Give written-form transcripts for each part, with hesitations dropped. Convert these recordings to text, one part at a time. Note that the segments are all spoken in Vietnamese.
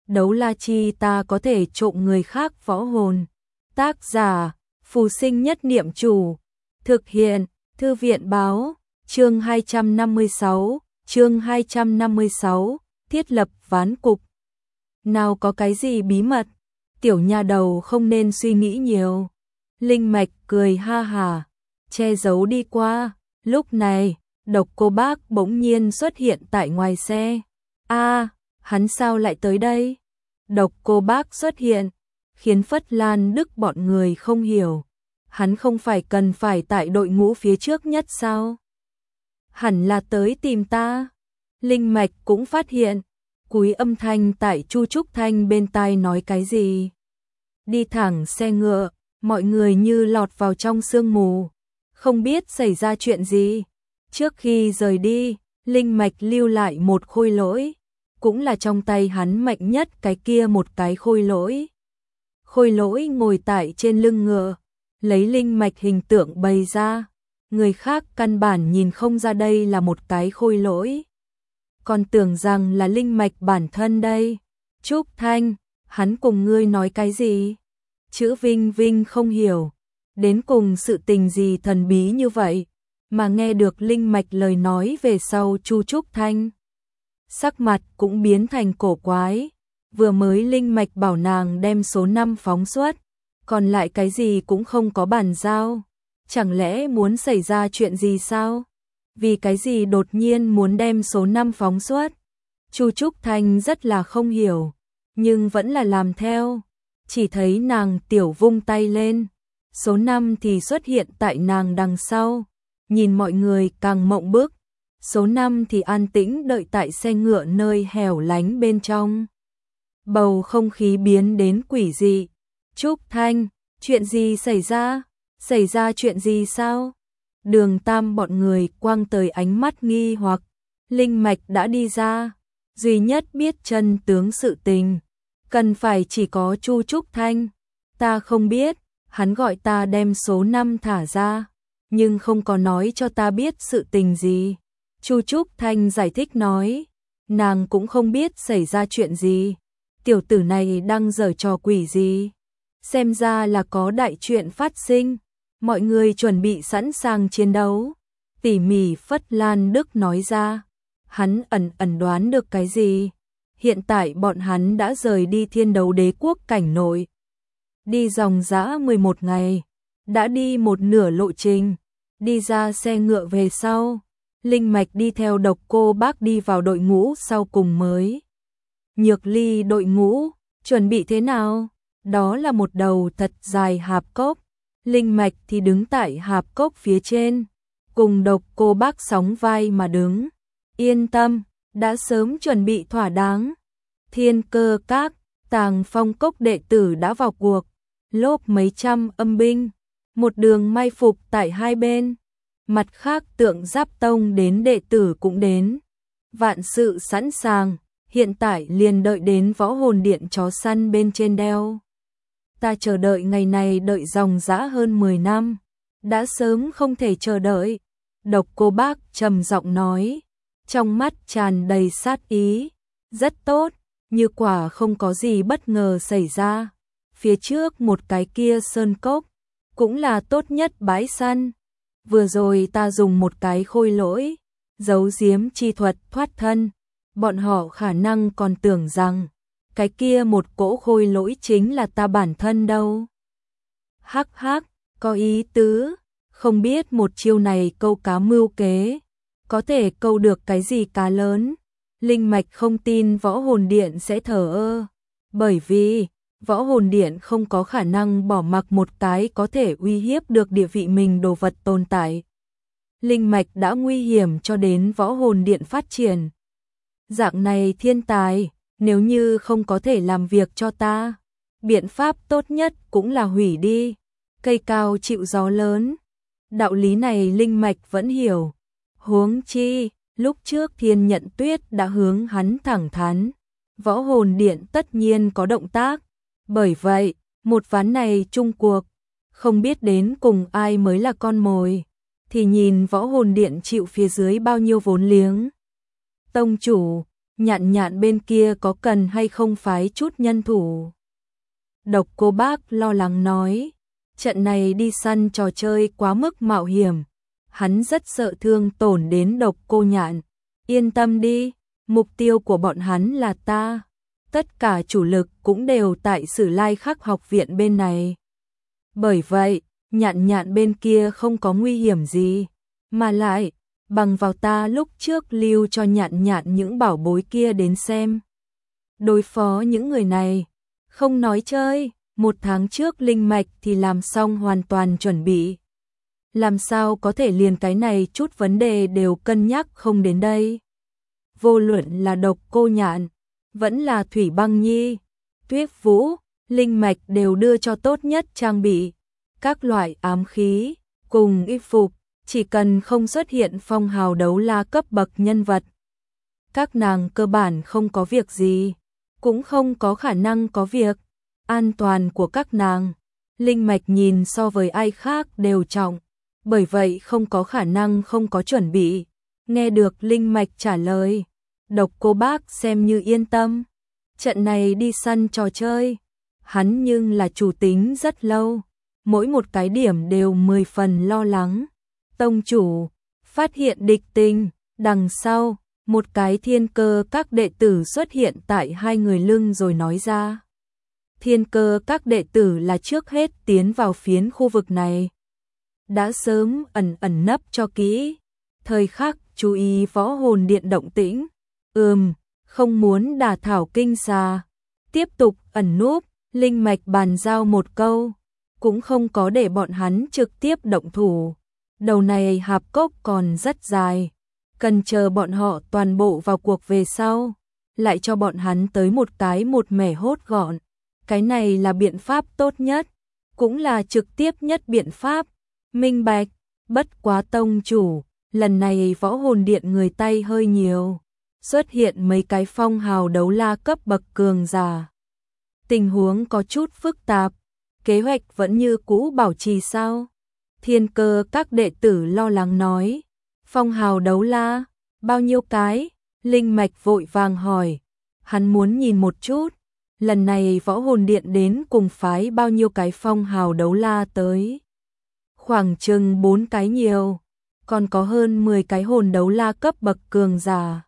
Đấu la chi ta có thể trộm người khác võ hồn. Tác giả, Phù Sinh Nhất Niệm Chủ. Thực hiện, Thư viện báo, chương 256, thiết lập ván cục. Nào có cái gì bí mật, tiểu nha đầu không nên suy nghĩ nhiều. Linh Mạch cười ha hả, che giấu đi qua. Lúc này, Độc Cô Bác bỗng nhiên xuất hiện tại ngoài xe. Hắn sao lại tới đây? Độc Cô Bác xuất hiện, khiến Phất Lan Đức bọn người không hiểu. Hắn không phải cần phải tại đội ngũ phía trước nhất sao? Hẳn là tới tìm ta. Linh Mạch cũng phát hiện, cúi âm thanh tại Chu Trúc Thanh bên tai nói cái gì. Đi thẳng xe ngựa, mọi người như lọt vào trong sương mù, không biết xảy ra chuyện gì. Trước khi rời đi, Linh Mạch lưu lại một khôi lỗi, cũng là trong tay hắn mạnh nhất cái kia một cái khôi lỗi. Khôi lỗi ngồi tại trên lưng ngựa, lấy Linh Mạch hình tượng bày ra, người khác căn bản nhìn không ra đây là một cái khôi lỗi, còn tưởng rằng là Linh Mạch bản thân đây. Trúc Thanh, hắn cùng ngươi nói cái gì? Chữ Vinh Vinh không hiểu, đến cùng sự tình gì thần bí như vậy, mà nghe được Linh Mạch lời nói về sau Chu Trúc Thanh sắc mặt cũng biến thành cổ quái. Vừa mới Linh Mạch bảo nàng đem số 5 phóng xuất, còn lại cái gì cũng không có bàn giao. Chẳng lẽ muốn xảy ra chuyện gì sao? Vì cái gì đột nhiên muốn đem số 5 phóng xuất? Chu Trúc Thanh rất là không hiểu, nhưng vẫn là làm theo. Chỉ thấy nàng tiểu vung tay lên, số 5 thì xuất hiện tại nàng đằng sau. Nhìn mọi người càng mộng bức, số 5 thì an tĩnh đợi tại xe ngựa nơi hẻo lánh bên trong. Bầu không khí biến đến quỷ dị. Trúc Thanh, chuyện gì xảy ra? Xảy ra chuyện gì sao? Đường Tam bọn người quăng tới ánh mắt nghi hoặc. Linh Mạch đã đi ra, duy nhất biết chân tướng sự tình, cần phải chỉ có Chu Trúc Thanh. Ta không biết, hắn gọi ta đem số 5 thả ra, nhưng không có nói cho ta biết sự tình gì. Chu Trúc Thanh giải thích nói, nàng cũng không biết xảy ra chuyện gì. Tiểu tử này đang giở trò quỷ gì? Xem ra là có đại chuyện phát sinh. Mọi người chuẩn bị sẵn sàng chiến đấu. Tỉ mỉ Phất Lan Đức nói ra. Hắn ẩn đoán được cái gì? Hiện tại bọn hắn đã rời đi Thiên Đấu Đế quốc cảnh nội. Đi dòng dã 11 ngày. Đã đi một nửa lộ trình. Đi ra xe ngựa về sau. Linh Mạch đi theo Độc Cô Bác đi vào đội ngũ sau cùng mới. Nhược Ly đội ngũ, chuẩn bị thế nào? Đó là một đầu thật dài hạp cốc. Linh Mạch thì đứng tại hạp cốc phía trên, cùng Độc Cô Bác sóng vai mà đứng. Yên tâm, đã sớm chuẩn bị thỏa đáng. Thiên Cơ Các, Tàng Phong Cốc đệ tử đã vào cuộc, lốp mấy trăm âm binh, một đường mai phục tại hai bên. Mặt khác Tượng Giáp Tông đến đệ tử cũng đến. Vạn sự sẵn sàng, hiện tại liền đợi đến Võ Hồn Điện chó săn bên trên đeo. Ta chờ đợi ngày này đợi dòng dã hơn 10 năm, đã sớm không thể chờ đợi. Độc Cô Bác trầm giọng nói, trong mắt tràn đầy sát ý. Rất tốt, như quả không có gì bất ngờ xảy ra. Phía trước một cái kia sơn cốc, cũng là tốt nhất bãi săn. Vừa rồi ta dùng một cái khôi lỗi, giấu giếm chi thuật thoát thân. Bọn họ khả năng còn tưởng rằng cái kia một cỗ khôi lỗi chính là ta bản thân đâu. Hắc hắc, có ý tứ, không biết một chiêu này câu cá mưu kế, có thể câu được cái gì cá lớn. Linh Mạch không tin Võ Hồn Điện sẽ thờ ơ, bởi vì Võ Hồn Điện không có khả năng bỏ mặc một cái có thể uy hiếp được địa vị mình đồ vật tồn tại. Linh Mạch đã nguy hiểm cho đến Võ Hồn Điện phát triển. Dạng này thiên tài, nếu như không có thể làm việc cho ta, biện pháp tốt nhất cũng là hủy đi. Cây cao chịu gió lớn. Đạo lý này Linh Mạch vẫn hiểu. Huống chi, lúc trước Thiên Nhận Tuyết đã hướng hắn thẳng thắn. Võ Hồn Điện tất nhiên có động tác. Bởi vậy, một ván này chung cuộc, không biết đến cùng ai mới là con mồi, thì nhìn Võ Hồn Điện chịu phía dưới bao nhiêu vốn liếng. Tông chủ, Nhạn nhạn bên kia có cần hay không phái chút nhân thủ? Độc Cô Bác lo lắng nói, trận này đi săn trò chơi quá mức mạo hiểm, hắn rất sợ thương tổn đến Độc Cô Nhạn. Yên tâm đi, mục tiêu của bọn hắn là ta. Tất cả chủ lực cũng đều tại Sử Lai Khắc học viện bên này. Bởi vậy, nhạn nhạn bên kia không có nguy hiểm gì. Mà lại, bằng vào ta lúc trước lưu cho nhạn nhạn những bảo bối kia đến xem. Đối phó những người này, không nói chơi, 1 tháng trước linh mạch thì làm xong hoàn toàn chuẩn bị. Làm sao có thể liền cái này chút vấn đề đều cân nhắc không đến đây. Vô luận là Độc Cô Nhạn, vẫn là Thủy Băng Nhi, Tuyết Vũ, linh mạch đều đưa cho tốt nhất trang bị. Các loại ám khí, cùng y phục, chỉ cần không xuất hiện phong hào đấu la cấp bậc nhân vật. Các nàng cơ bản không có việc gì, cũng không có khả năng có việc. An toàn của các nàng, linh mạch nhìn so với ai khác đều trọng, bởi vậy không có khả năng không có chuẩn bị. Nghe được linh mạch trả lời, Độc Cô Bác xem như yên tâm. Trận này đi săn trò chơi, hắn nhưng là chủ tính rất lâu, mỗi một cái điểm đều 10 phần lo lắng. Tông chủ, phát hiện địch tình, đằng sau, một cái Thiên Cơ các đệ tử xuất hiện tại hai người lưng rồi nói ra. Thiên Cơ các đệ tử là trước hết tiến vào phiến khu vực này. Đã sớm ẩn nấp cho kỹ, thời khắc chú ý Võ Hồn Điện động tĩnh. Không muốn đả thảo kinh xà. Tiếp tục ẩn núp, linh mạch bàn giao một câu, cũng không có để bọn hắn trực tiếp động thủ. Đầu này hạp cốc còn rất dài, cần chờ bọn họ toàn bộ vào cuộc về sau, lại cho bọn hắn tới một cái một mẻ hốt gọn. Cái này là biện pháp tốt nhất, cũng là trực tiếp nhất biện pháp. Minh bạch, bất quá tông chủ, lần này Võ Hồn Điện người tay hơi nhiều, xuất hiện mấy cái phong hào đấu la cấp bậc cường giả. Tình huống có chút phức tạp, kế hoạch vẫn như cũ bảo trì sao? Thiên Cơ các đệ tử lo lắng nói. Phong hào đấu la, bao nhiêu cái? Linh mạch vội vàng hỏi. Hắn muốn nhìn một chút, lần này Võ Hồn Điện đến cùng phái bao nhiêu cái phong hào đấu la tới. Khoảng chừng 4 cái nhiều, còn có hơn 10 cái hồn đấu la cấp bậc cường giả.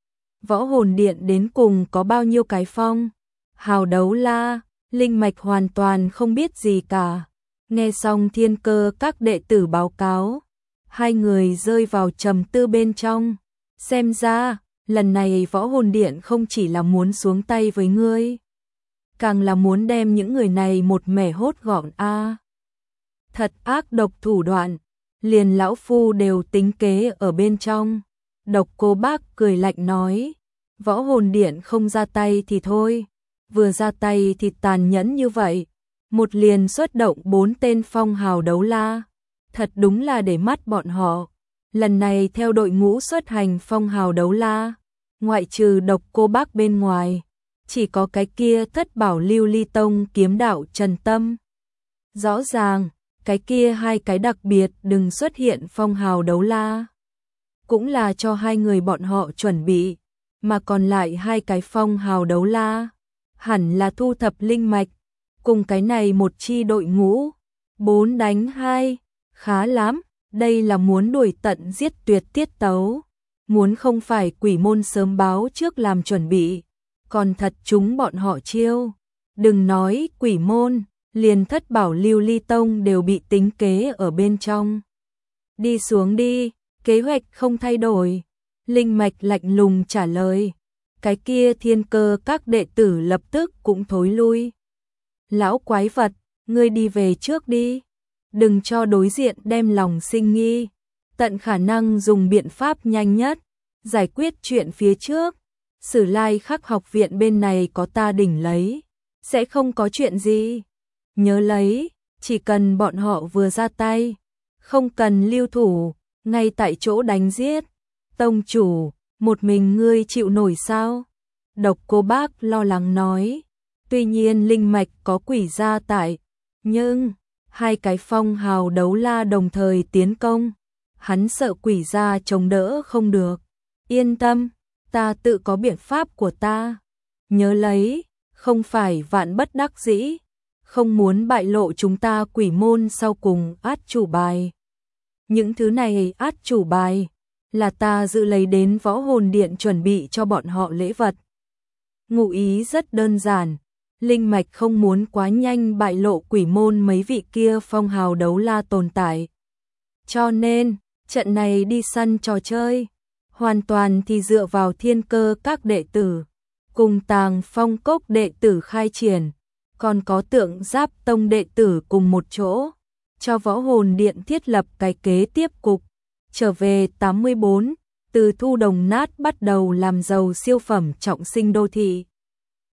Võ Hồn Điện đến cùng có bao nhiêu cái phong hào đấu la? Linh mạch hoàn toàn không biết gì cả. Nghe xong Thiên Cơ các đệ tử báo cáo, hai người rơi vào trầm tư bên trong. Xem ra, lần này Võ Hồn Điện không chỉ là muốn xuống tay với ngươi, càng là muốn đem những người này một mẻ hốt gọn a. Thật ác độc thủ đoạn, liền lão phu đều tính kế ở bên trong. Độc Cô Bác cười lạnh nói, Võ Hồn Điện không ra tay thì thôi, vừa ra tay thì tàn nhẫn như vậy, một liền xuất động 4 tên phong hào đấu la, thật đúng là để mắt bọn họ. Lần này theo đội ngũ xuất hành phong hào đấu la, ngoại trừ Độc Cô Bác bên ngoài, chỉ có cái kia Thất Bảo Lưu Ly Tông kiếm đạo Trần Tâm. Rõ ràng, cái kia hai cái đặc biệt đừng xuất hiện phong hào đấu la, cũng là cho hai người bọn họ chuẩn bị, mà còn lại hai cái phong hào đấu la, hẳn là thu thập linh mạch, cùng cái này một chi đội ngũ, 4 đánh 2, khá lắm, đây là muốn đuổi tận giết tuyệt tiết tấu, muốn không phải quỷ môn sớm báo trước làm chuẩn bị, còn thật chúng bọn họ chiêu, đừng nói quỷ môn, liền Thất Bảo Lưu Ly Tông đều bị tính kế ở bên trong. Đi xuống đi, kế hoạch không thay đổi. Linh mạch lạnh lùng trả lời. Cái kia Thiên Cơ các đệ tử lập tức cũng thối lui. Lão quái vật, ngươi đi về trước đi. Đừng cho đối diện đem lòng sinh nghi. Tận khả năng dùng biện pháp nhanh nhất, giải quyết chuyện phía trước. Sử Lai Khắc học viện bên này có ta đỉnh lấy, sẽ không có chuyện gì. Nhớ lấy, chỉ cần bọn họ vừa ra tay, không cần lưu thủ, ngay tại chỗ đánh giết. Tông chủ, một mình ngươi chịu nổi sao? Độc Cô Bác lo lắng nói. Tuy nhiên linh mạch có quỷ gia tại, nhưng hai cái phong hào đấu la đồng thời tiến công, hắn sợ quỷ gia chống đỡ không được. Yên tâm, ta tự có biện pháp của ta. Nhớ lấy, không phải vạn bất đắc dĩ, không muốn bại lộ chúng ta quỷ môn sau cùng át chủ bài. Những thứ này át chủ bài là ta dự lấy đến Võ Hồn Điện chuẩn bị cho bọn họ lễ vật. Ngụ ý rất đơn giản, Linh Mạch không muốn quá nhanh bại lộ quỷ môn mấy vị kia phong hào đấu la tồn tại. Cho nên, trận này đi săn trò chơi, hoàn toàn thì dựa vào thiên cơ các đệ tử, cùng Tàng Phong Cốc đệ tử khai triển, còn có Tượng Giáp Tông đệ tử cùng một chỗ, cho Võ Hồn Điện thiết lập cái kế tiếp cục. Trở về 84, từ thu đồng nát bắt đầu làm giàu siêu phẩm trọng sinh đô thị.